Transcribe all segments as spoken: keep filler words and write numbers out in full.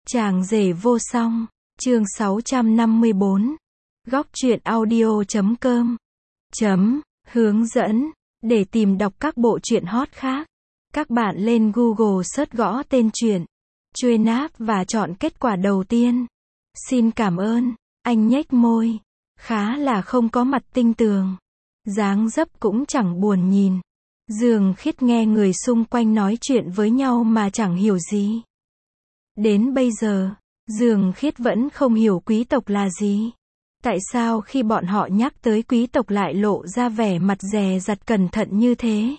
Chàng rể vô song, chương sáu trăm năm mươi bốn. Góc truyện audio chấm com. Chấm, hướng dẫn, để tìm đọc các bộ truyện hot khác. Các bạn lên Google search gõ tên truyện, truy náp và chọn kết quả đầu tiên. Xin cảm ơn, anh nhếch môi, khá là không có mặt tinh tường. Dáng dấp cũng chẳng buồn nhìn. Dương Khiết nghe người xung quanh nói chuyện với nhau mà chẳng hiểu gì. Đến bây giờ, Dương Khiết vẫn không hiểu quý tộc là gì. Tại sao khi bọn họ nhắc tới quý tộc lại lộ ra vẻ mặt dè dặt cẩn thận như thế?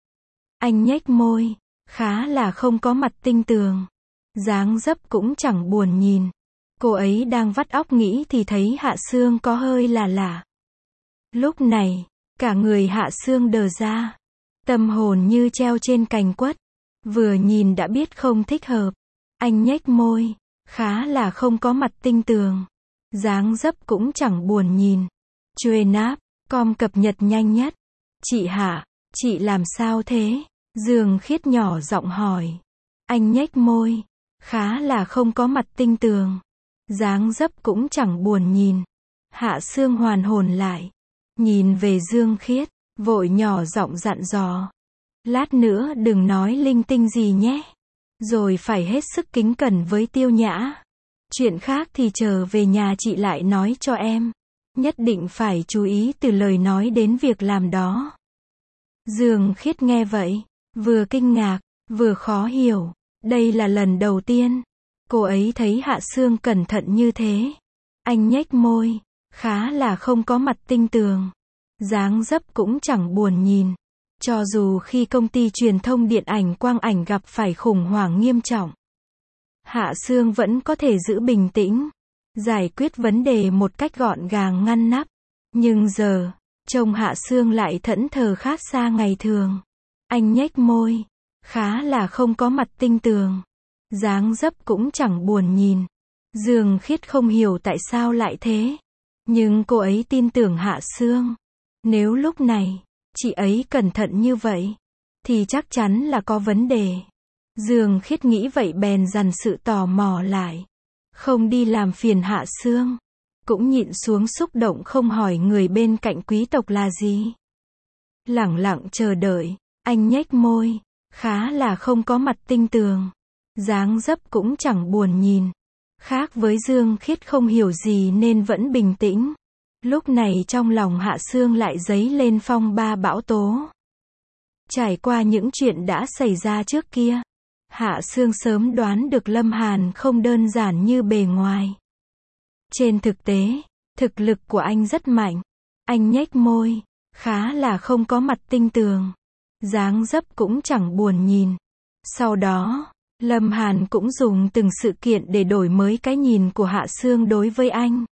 Anh nhếch môi, khá là không có mặt tinh tường. Dáng dấp cũng chẳng buồn nhìn. Cô ấy đang vắt óc nghĩ thì thấy Hạ Sương có hơi là lạ. Lúc này, cả người Hạ Sương đờ ra. Tâm hồn như treo trên cành quất. Vừa nhìn đã biết không thích hợp. Anh nhếch môi, khá là không có mặt tinh tường. Dáng dấp cũng chẳng buồn nhìn. Truy náp, com cập nhật nhanh nhất. Chị Hạ, chị làm sao thế? Dương Khiết nhỏ giọng hỏi. Anh nhếch môi, khá là không có mặt tinh tường. Dáng dấp cũng chẳng buồn nhìn. Hạ Sương hoàn hồn lại. Nhìn về Dương Khiết, vội nhỏ giọng dặn dò. Lát nữa đừng nói linh tinh gì nhé. Rồi phải hết sức kính cẩn với Tiêu Nhã. Chuyện khác thì chờ về nhà chị lại nói cho em. Nhất định phải chú ý từ lời nói đến việc làm đó. Dương Khiết nghe vậy, vừa kinh ngạc, vừa khó hiểu. Đây là lần đầu tiên cô ấy thấy Hạ Sương cẩn thận như thế. Anh nhếch môi, khá là không có mặt tinh tường. Dáng dấp cũng chẳng buồn nhìn. Cho dù khi công ty truyền thông điện ảnh Quang Ảnh gặp phải khủng hoảng nghiêm trọng, Hạ Sương vẫn có thể giữ bình tĩnh, giải quyết vấn đề một cách gọn gàng ngăn nắp. Nhưng giờ, trông Hạ Sương lại thẫn thờ khác xa ngày thường. Anh nhếch môi, khá là không có mặt tinh tường. Dáng dấp cũng chẳng buồn nhìn. Dương Khiết không hiểu tại sao lại thế. Nhưng cô ấy tin tưởng Hạ Sương. Nếu lúc này, chị ấy cẩn thận như vậy, thì chắc chắn là có vấn đề. Dương Khiết nghĩ vậy bèn dằn sự tò mò lại. Không đi làm phiền Hạ Sương. Cũng nhịn xuống xúc động không hỏi người bên cạnh quý tộc là gì. Lẳng lặng chờ đợi, anh nhếch môi, khá là không có mặt tinh tường. Dáng dấp cũng chẳng buồn nhìn. Khác với Dương Khiết không hiểu gì nên vẫn bình tĩnh. Lúc này trong lòng Hạ Sương lại dấy lên phong ba bão tố. Trải qua những chuyện đã xảy ra trước kia, Hạ Sương sớm đoán được Lâm Hàn không đơn giản như bề ngoài. Trên thực tế, thực lực của anh rất mạnh. Anh nhếch môi, khá là không có mặt tinh tường. Dáng dấp cũng chẳng buồn nhìn. Sau đó, Lâm Hàn cũng dùng từng sự kiện để đổi mới cái nhìn của Hạ Sương đối với anh.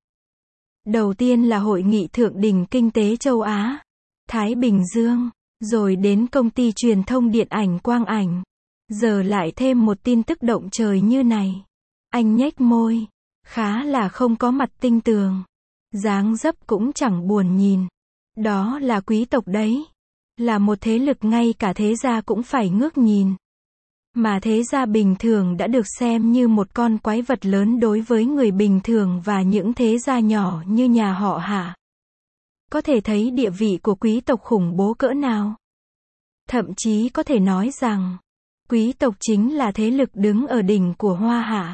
Đầu tiên là hội nghị thượng đỉnh kinh tế châu Á, Thái Bình Dương, rồi đến công ty truyền thông điện ảnh Quang Ảnh. Giờ lại thêm một tin tức động trời như này. Anh nhếch môi, khá là không có mặt tinh tường. Dáng dấp cũng chẳng buồn nhìn. Đó là quý tộc đấy. Là một thế lực ngay cả thế gia cũng phải ngước nhìn. Mà thế gia bình thường đã được xem như một con quái vật lớn đối với người bình thường và những thế gia nhỏ như nhà họ Hạ. Có thể thấy địa vị của quý tộc khủng bố cỡ nào. Thậm chí có thể nói rằng, quý tộc chính là thế lực đứng ở đỉnh của Hoa Hạ.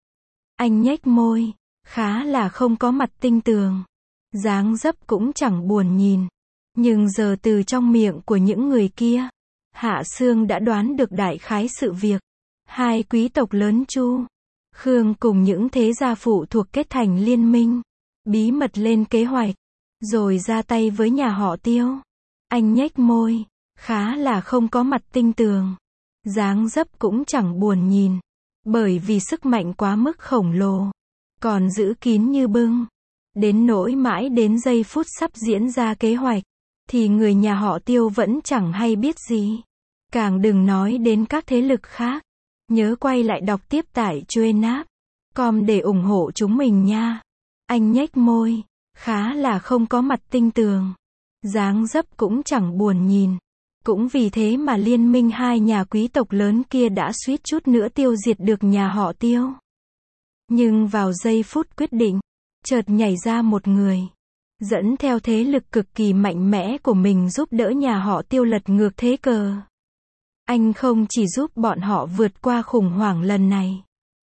Anh nhếch môi, khá là không có mặt tinh tường. Dáng dấp cũng chẳng buồn nhìn. Nhưng giờ từ trong miệng của những người kia, Hạ Sương đã đoán được đại khái sự việc. Hai quý tộc lớn Chu, Khương cùng những thế gia phụ thuộc kết thành liên minh, bí mật lên kế hoạch, rồi ra tay với nhà họ Tiêu. Anh nhếch môi, khá là không có mặt tinh tường. Dáng dấp cũng chẳng buồn nhìn. Bởi vì sức mạnh quá mức khổng lồ, còn giữ kín như bưng. Đến nỗi mãi đến giây phút sắp diễn ra kế hoạch, thì người nhà họ Tiêu vẫn chẳng hay biết gì. Càng đừng nói đến các thế lực khác. Nhớ quay lại đọc tiếp tại truy náp com để ủng hộ chúng mình nha. Anh nhếch môi, khá là không có mặt tinh tường. Dáng dấp cũng chẳng buồn nhìn. Cũng vì thế mà liên minh hai nhà quý tộc lớn kia đã suýt chút nữa tiêu diệt được nhà họ Tiêu. Nhưng vào giây phút quyết định, chợt nhảy ra một người, dẫn theo thế lực cực kỳ mạnh mẽ của mình giúp đỡ nhà họ Tiêu lật ngược thế cờ. Anh không chỉ giúp bọn họ vượt qua khủng hoảng lần này,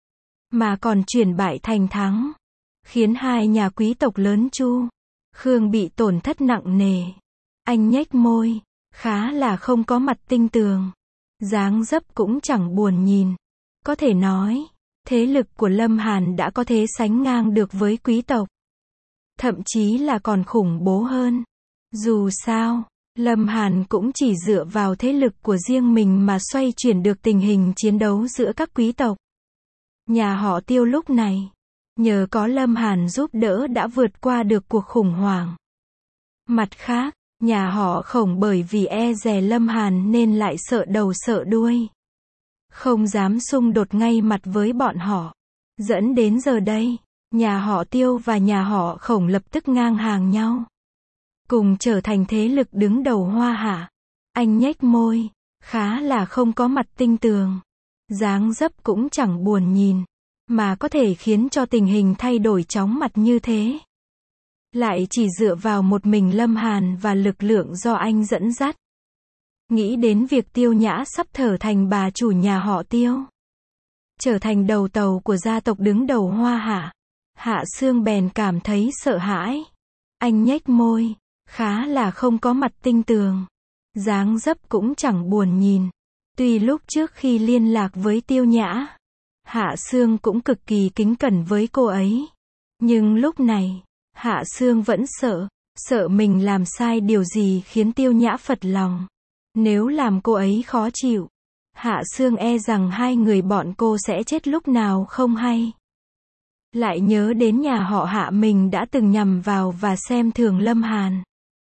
mà còn chuyển bại thành thắng, khiến hai nhà quý tộc lớn Chu, Khương bị tổn thất nặng nề. Anh nhếch môi, khá là không có mặt tinh tường, dáng dấp cũng chẳng buồn nhìn. Có thể nói, thế lực của Lâm Hàn đã có thể sánh ngang được với quý tộc. Thậm chí là còn khủng bố hơn. Dù sao, Lâm Hàn cũng chỉ dựa vào thế lực của riêng mình mà xoay chuyển được tình hình chiến đấu giữa các quý tộc. Nhà họ Tiêu lúc này, nhờ có Lâm Hàn giúp đỡ đã vượt qua được cuộc khủng hoảng. Mặt khác, nhà họ Khổng bởi vì e dè Lâm Hàn nên lại sợ đầu sợ đuôi, không dám xung đột ngay mặt với bọn họ. Dẫn đến giờ đây, nhà họ Tiêu và nhà họ Khổng lập tức ngang hàng nhau, cùng trở thành thế lực đứng đầu Hoa Hạ. Anh nhếch môi, khá là không có mặt tinh tường, dáng dấp cũng chẳng buồn nhìn, mà có thể khiến cho tình hình thay đổi chóng mặt như thế. Lại chỉ dựa vào một mình Lâm Hàn và lực lượng do anh dẫn dắt. Nghĩ đến việc Tiêu Nhã sắp trở thành bà chủ nhà họ Tiêu, trở thành đầu tàu của gia tộc đứng đầu Hoa Hạ, Hạ Sương bèn cảm thấy sợ hãi. Anh nhếch môi, khá là không có mặt tinh tường, dáng dấp cũng chẳng buồn nhìn. Tuy lúc trước khi liên lạc với Tiêu Nhã, Hạ Sương cũng cực kỳ kính cẩn với cô ấy, nhưng lúc này, Hạ Sương vẫn sợ, sợ mình làm sai điều gì khiến Tiêu Nhã phật lòng. Nếu làm cô ấy khó chịu, Hạ Sương e rằng hai người bọn cô sẽ chết lúc nào không hay. Lại nhớ đến nhà họ Hạ mình đã từng nhằm vào và xem thường Lâm Hàn,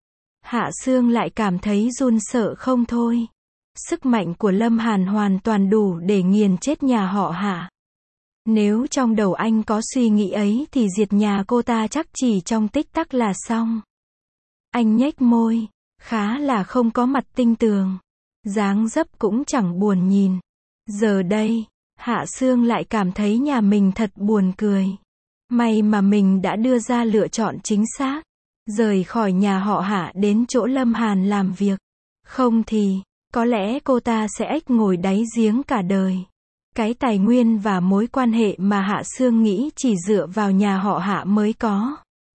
Hạ Sương lại cảm thấy run sợ không thôi. Sức mạnh của Lâm Hàn hoàn toàn đủ để nghiền chết nhà họ Hạ. Nếu trong đầu anh có suy nghĩ ấy thì diệt nhà cô ta chắc chỉ trong tích tắc là xong. Anh nhếch môi, khá là không có mặt tinh tường, dáng dấp cũng chẳng buồn nhìn. Giờ đây, Hạ Sương lại cảm thấy nhà mình thật buồn cười. May mà mình đã đưa ra lựa chọn chính xác, rời khỏi nhà họ Hạ đến chỗ Lâm Hàn làm việc. Không thì, có lẽ cô ta sẽ ếch ngồi đáy giếng cả đời. Cái tài nguyên và mối quan hệ mà Hạ Sương nghĩ chỉ dựa vào nhà họ Hạ mới có,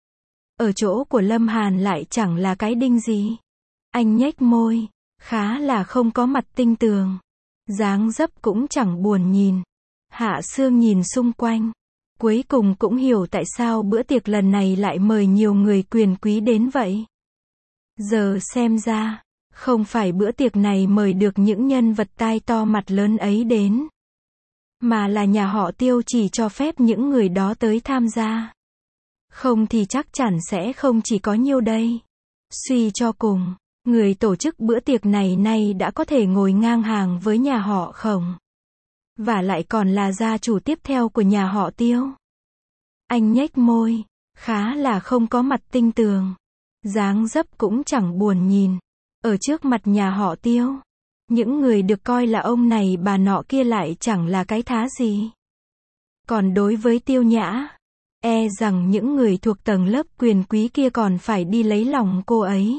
ở chỗ của Lâm Hàn lại chẳng là cái đinh gì. Anh nhếch môi, khá là không có mặt tinh tường, dáng dấp cũng chẳng buồn nhìn. Hạ Sương nhìn xung quanh, cuối cùng cũng hiểu tại sao bữa tiệc lần này lại mời nhiều người quyền quý đến vậy. Giờ xem ra, không phải bữa tiệc này mời được những nhân vật tai to mặt lớn ấy đến, mà là nhà họ Tiêu chỉ cho phép những người đó tới tham gia. Không thì chắc chắn sẽ không chỉ có nhiêu đây. Suy cho cùng, người tổ chức bữa tiệc này nay đã có thể ngồi ngang hàng với nhà họ Khổng, và lại còn là gia chủ tiếp theo của nhà họ Tiêu. Anh nhếch môi, khá là không có mặt tinh tường, dáng dấp cũng chẳng buồn nhìn. Ở trước mặt nhà họ Tiêu, những người được coi là ông này bà nọ kia lại chẳng là cái thá gì. Còn đối với Tiêu Nhã, e rằng những người thuộc tầng lớp quyền quý kia còn phải đi lấy lòng cô ấy.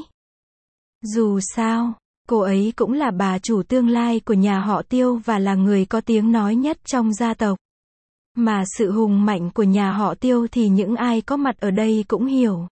Dù sao, cô ấy cũng là bà chủ tương lai của nhà họ Tiêu và là người có tiếng nói nhất trong gia tộc. Mà sự hùng mạnh của nhà họ Tiêu thì những ai có mặt ở đây cũng hiểu.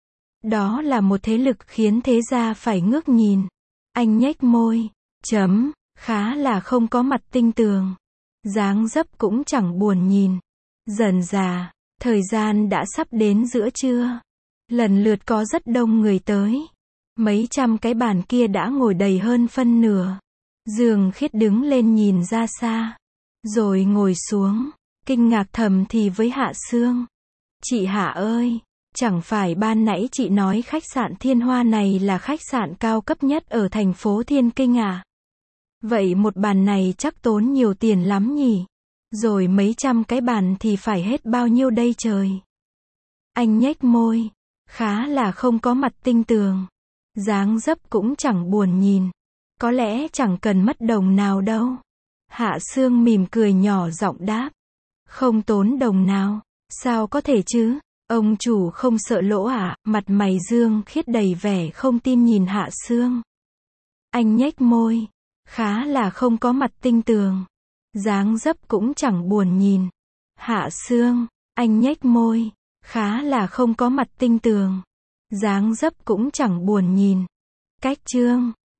Đó là một thế lực khiến thế gia phải ngước nhìn. Anh nhếch môi, chấm, khá là không có mặt tinh tường, dáng dấp cũng chẳng buồn nhìn. Dần dà, thời gian đã sắp đến giữa trưa. Lần lượt có rất đông người tới. Mấy trăm cái bàn kia đã ngồi đầy hơn phân nửa. Dương Khiết đứng lên nhìn ra xa, rồi ngồi xuống, kinh ngạc thầm thì với Hạ Sương. Chị Hạ ơi, chẳng phải ban nãy chị nói khách sạn Thiên Hoa này là khách sạn cao cấp nhất ở thành phố Thiên Kinh à? Vậy một bàn này chắc tốn nhiều tiền lắm nhỉ? Rồi mấy trăm cái bàn thì phải hết bao nhiêu đây trời? Anh nhếch môi, khá là không có mặt tinh tường, dáng dấp cũng chẳng buồn nhìn. Có lẽ chẳng cần mất đồng nào đâu. Hạ Sương mỉm cười nhỏ giọng đáp. Không tốn đồng nào. Sao có thể chứ? Ông chủ không sợ lỗ à? Mặt mày Dương Khiết đầy vẻ không tin nhìn Hạ Sương. Anh nhếch môi. Khá là không có mặt tinh tường. Dáng dấp cũng chẳng buồn nhìn. Hạ Sương. Anh nhếch môi. Khá là không có mặt tinh tường. Dáng dấp cũng chẳng buồn nhìn. Cách Trương.